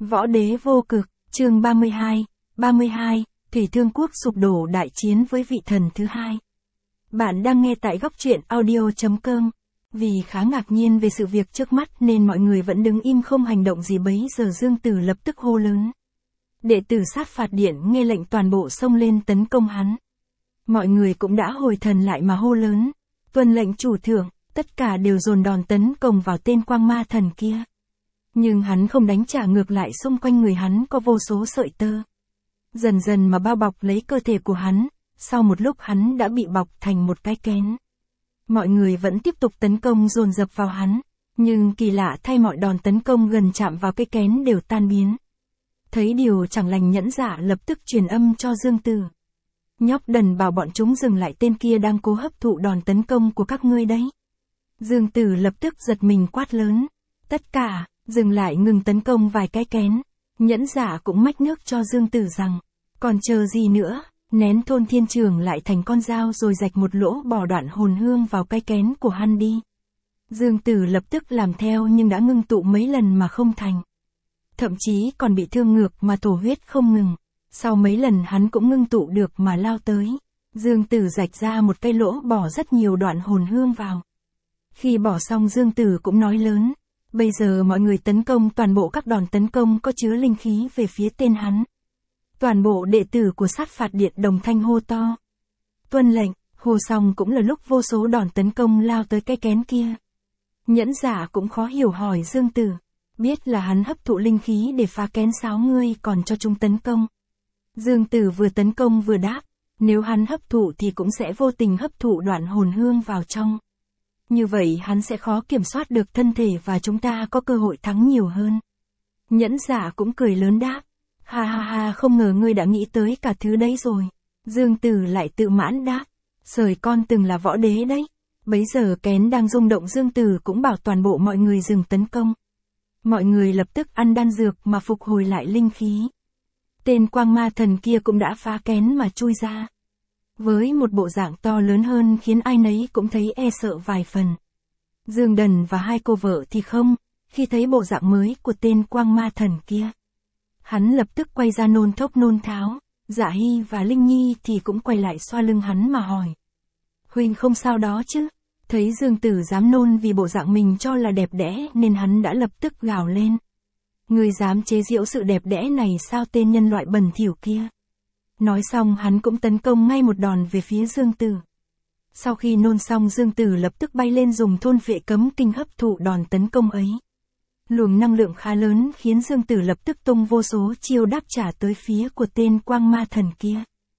Võ đế vô cực, chương 32, Thủy Thương Quốc sụp đổ đại chiến với vị thần thứ hai. Bạn đang nghe tại góc truyện audio.com. Vì khá ngạc nhiên về sự việc trước mắt nên mọi người vẫn đứng im không hành động gì, bấy giờ Dương Tử lập tức hô lớn. Đệ tử Sát Phạt Điện nghe lệnh toàn bộ xông lên tấn công hắn. Mọi người cũng đã hồi thần lại mà hô lớn. Tuân lệnh chủ thượng, tất cả đều dồn đòn tấn công vào tên quang ma thần kia. Nhưng hắn không đánh trả ngược lại, xung quanh người hắn có vô số sợi tơ. Dần dần mà bao bọc lấy cơ thể của hắn, sau một lúc hắn đã bị bọc thành một cái kén. Mọi người vẫn tiếp tục tấn công dồn dập vào hắn, nhưng kỳ lạ thay mọi đòn tấn công gần chạm vào cái kén đều tan biến. Thấy điều chẳng lành, Nhẫn Dạ lập tức truyền âm cho Dương Tử. Nhóc đần, bảo bọn chúng dừng lại, tên kia đang cố hấp thụ đòn tấn công của các ngươi đấy. Dương Tử lập tức giật mình quát lớn. Tất cả, dừng lại, ngừng tấn công vài cái kén. Nhẫn Dạ cũng mách nước cho Dương Tử rằng, còn chờ gì nữa, nén Thôn Thiên Trường lại thành con dao rồi rạch một lỗ, bỏ đoạn hồn hương vào cái kén của hắn đi. Dương Tử lập tức làm theo nhưng đã ngưng tụ mấy lần mà không thành. Thậm chí còn bị thương ngược mà thổ huyết không ngừng. Sau mấy lần hắn cũng ngưng tụ được mà lao tới. Dương Tử rạch ra một cái lỗ, bỏ rất nhiều đoạn hồn hương vào. Khi bỏ xong, Dương Tử cũng nói lớn. Bây giờ mọi người tấn công, toàn bộ các đòn tấn công có chứa linh khí về phía tên hắn. Toàn bộ đệ tử của Sát Phạt Điện đồng thanh hô to. Tuân lệnh, hô xong cũng là lúc vô số đòn tấn công lao tới cái kén kia. Nhẫn Dạ cũng khó hiểu hỏi Dương Tử. Biết là hắn hấp thụ linh khí để phá kén sao ngươi còn cho chúng tấn công. Dương Tử vừa tấn công vừa đáp. Nếu hắn hấp thụ thì cũng sẽ vô tình hấp thụ đoạn hồn hương vào trong. Như vậy hắn sẽ khó kiểm soát được thân thể và chúng ta có cơ hội thắng nhiều hơn. Nhẫn Dạ cũng cười lớn đáp. Ha ha ha, không ngờ ngươi đã nghĩ tới cả thứ đấy rồi. Dương Tử lại tự mãn đáp. Sởi con từng là võ đế đấy. Bấy giờ kén đang rung động, Dương Tử cũng bảo toàn bộ mọi người dừng tấn công. Mọi người lập tức ăn đan dược mà phục hồi lại linh khí. Tên quang ma thần kia cũng đã phá kén mà chui ra. Với một bộ dạng to lớn hơn khiến ai nấy cũng thấy e sợ vài phần. Dương Đần và hai cô vợ thì không, khi thấy bộ dạng mới của tên quang ma thần kia. Hắn lập tức quay ra nôn thốc nôn tháo. Dạ Hy và Linh Nhi thì cũng quay lại xoa lưng hắn mà hỏi. Huynh không sao đó chứ? Thấy Dương Tử dám nôn vì bộ dạng mình cho là đẹp đẽ nên hắn đã lập tức gào lên. Ngươi dám chế giễu sự đẹp đẽ này sao, tên nhân loại bẩn thỉu kia? Nói xong hắn cũng tấn công ngay một đòn về phía Dương Tử. Sau khi nôn xong, Dương Tử lập tức bay lên dùng thôn vệ cấm kinh hấp thụ đòn tấn công ấy. Luồng năng lượng khá lớn khiến Dương Tử lập tức tung vô số chiêu đáp trả tới phía của tên quang ma thần kia.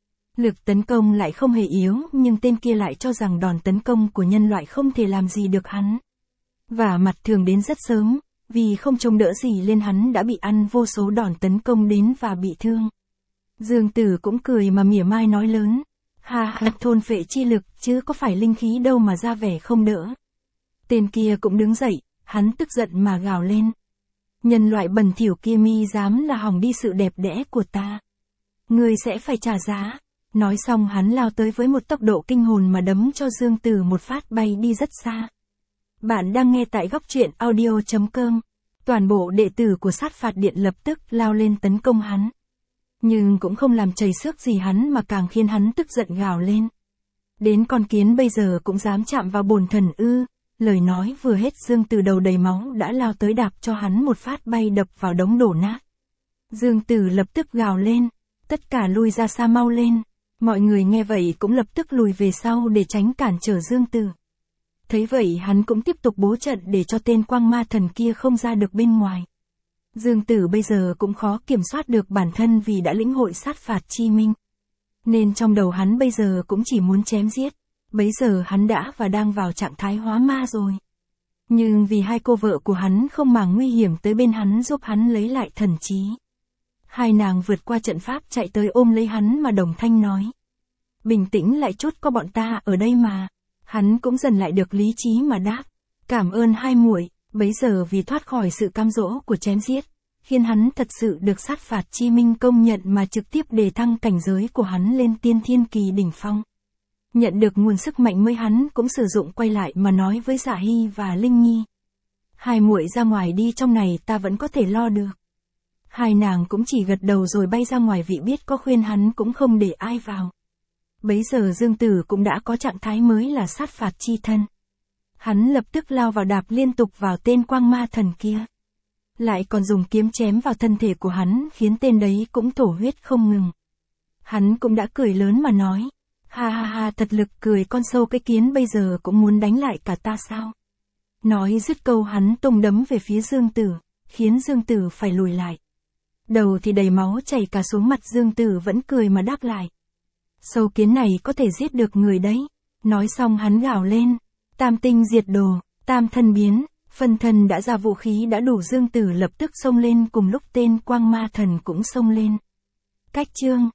Lực tấn công lại không hề yếu, nhưng tên kia lại cho rằng đòn tấn công của nhân loại không thể làm gì được hắn. Và mặt thường đến rất sớm, vì không trông đỡ gì lên hắn đã bị ăn vô số đòn tấn công đến và bị thương. Dương Tử cũng cười mà mỉa mai nói lớn. Ha ha, thôn phệ chi lực chứ có phải linh khí đâu mà ra vẻ không đỡ. Tên kia cũng đứng dậy, hắn tức giận mà gào lên. Nhân loại bẩn thỉu kia, mi dám là hỏng đi sự đẹp đẽ của ta. Ngươi sẽ phải trả giá. Nói xong hắn lao tới với một tốc độ kinh hồn mà đấm cho Dương Tử một phát bay đi rất xa. Bạn đang nghe tại góc truyện audio.com. Toàn bộ đệ tử của Sát Phạt Điện lập tức lao lên tấn công hắn. Nhưng cũng không làm chảy xước gì hắn mà càng khiến hắn tức giận gào lên. Đến con kiến bây giờ cũng dám chạm vào bổn thần ư? Lời nói vừa hết, Dương Tử đầu đầy máu đã lao tới đạp cho hắn một phát bay đập vào đống đổ nát. Dương Tử lập tức gào lên. Tất cả lui ra xa mau lên. Mọi người nghe vậy cũng lập tức lùi về sau để tránh cản trở Dương Tử. Thấy vậy hắn cũng tiếp tục bố trận để cho tên quang ma thần kia không ra được bên ngoài. Dương Tử bây giờ cũng khó kiểm soát được bản thân vì đã lĩnh hội sát phạt chi minh. Nên trong đầu hắn bây giờ cũng chỉ muốn chém giết. Bấy giờ hắn đã và đang vào trạng thái hóa ma rồi. Nhưng vì hai cô vợ của hắn không màng nguy hiểm tới bên hắn giúp hắn lấy lại thần trí. Hai nàng vượt qua trận pháp chạy tới ôm lấy hắn mà đồng thanh nói. Bình tĩnh lại chút, có bọn ta ở đây mà. Hắn cũng dần lại được lý trí mà đáp. Cảm ơn hai muội. Bấy giờ vì thoát khỏi sự cam dỗ của chém giết, khiến hắn thật sự được sát phạt chi minh công nhận mà trực tiếp đề thăng cảnh giới của hắn lên tiên thiên kỳ đỉnh phong. Nhận được nguồn sức mạnh mới, hắn cũng sử dụng quay lại mà nói với Dạ Hy và Linh Nhi. Hai muội ra ngoài đi, trong này ta vẫn có thể lo được. Hai nàng cũng chỉ gật đầu rồi bay ra ngoài, vị biết có khuyên hắn cũng không để ai vào. Bấy giờ Dương Tử cũng đã có trạng thái mới là sát phạt chi thân. Hắn lập tức lao vào đạp liên tục vào tên quang ma thần kia. Lại còn dùng kiếm chém vào thân thể của hắn, khiến tên đấy cũng thổ huyết không ngừng. Hắn cũng đã cười lớn mà nói, ha ha ha, thật lực cười, con sâu cái kiến bây giờ cũng muốn đánh lại cả ta sao? Nói dứt câu hắn tung đấm về phía Dương Tử, khiến Dương Tử phải lùi lại. Đầu thì đầy máu chảy cả xuống mặt, Dương Tử vẫn cười mà đáp lại. Sâu kiến này có thể giết được người đấy. Nói xong hắn gào lên, tam tinh diệt đồ, tam thân biến, phân thân đã ra, vũ khí đã đủ. Dương Tử lập tức xông lên, cùng lúc tên quang ma thần cũng xông lên. Cách chương